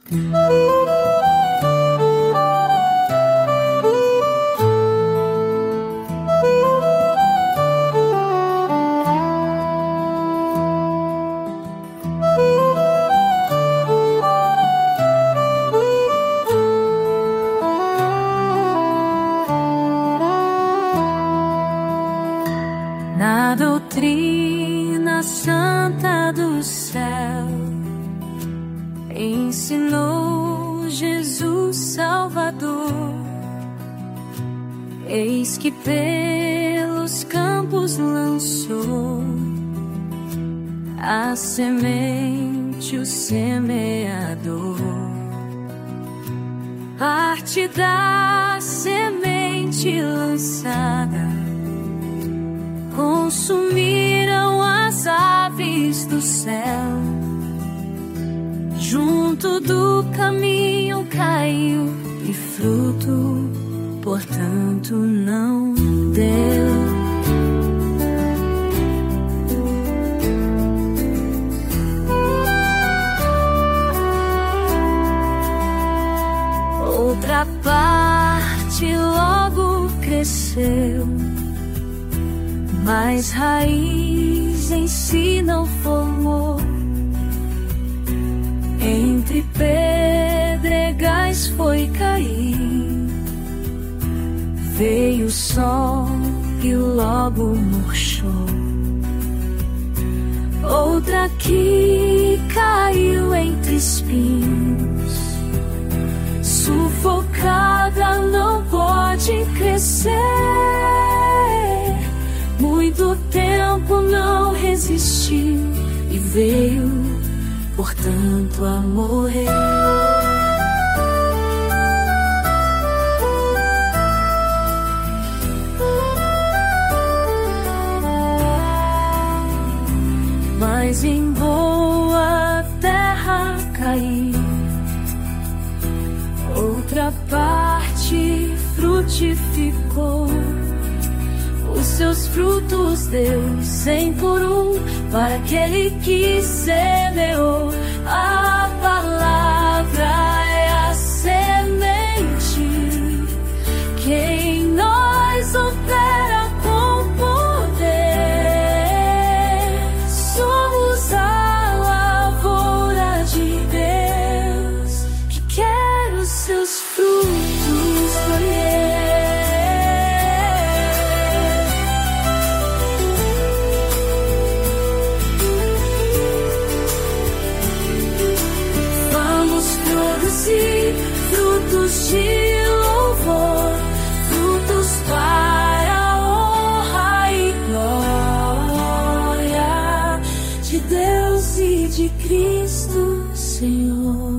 Na doutrina santa do céu, ensinou Jesus Salvador. Eis que pelos campos lançou a semente, o semeador. Parte da semente lançada consumiram as aves do céu. Junto do caminho caiu e fruto, portanto, não deu. Outra parte logo cresceu, mas raiz em si não formou. Entre pedregais foi cair, veio o sol e logo murchou. Outra que caiu entre espinhos, sufocada não pode crescer. Muito tempo não resistiu e veio, portanto, a morrer. Mas em boa terra caiu, outra parte frutificou. Os seus frutos deu 100 por 1 para aquele que semeou. A palavra é a semente que em nós opera com poder. Somos a lavoura de Deus que quer os seus frutos colher. Frutos de louvor, frutos para a honra e glória de Deus e de Cristo, Senhor.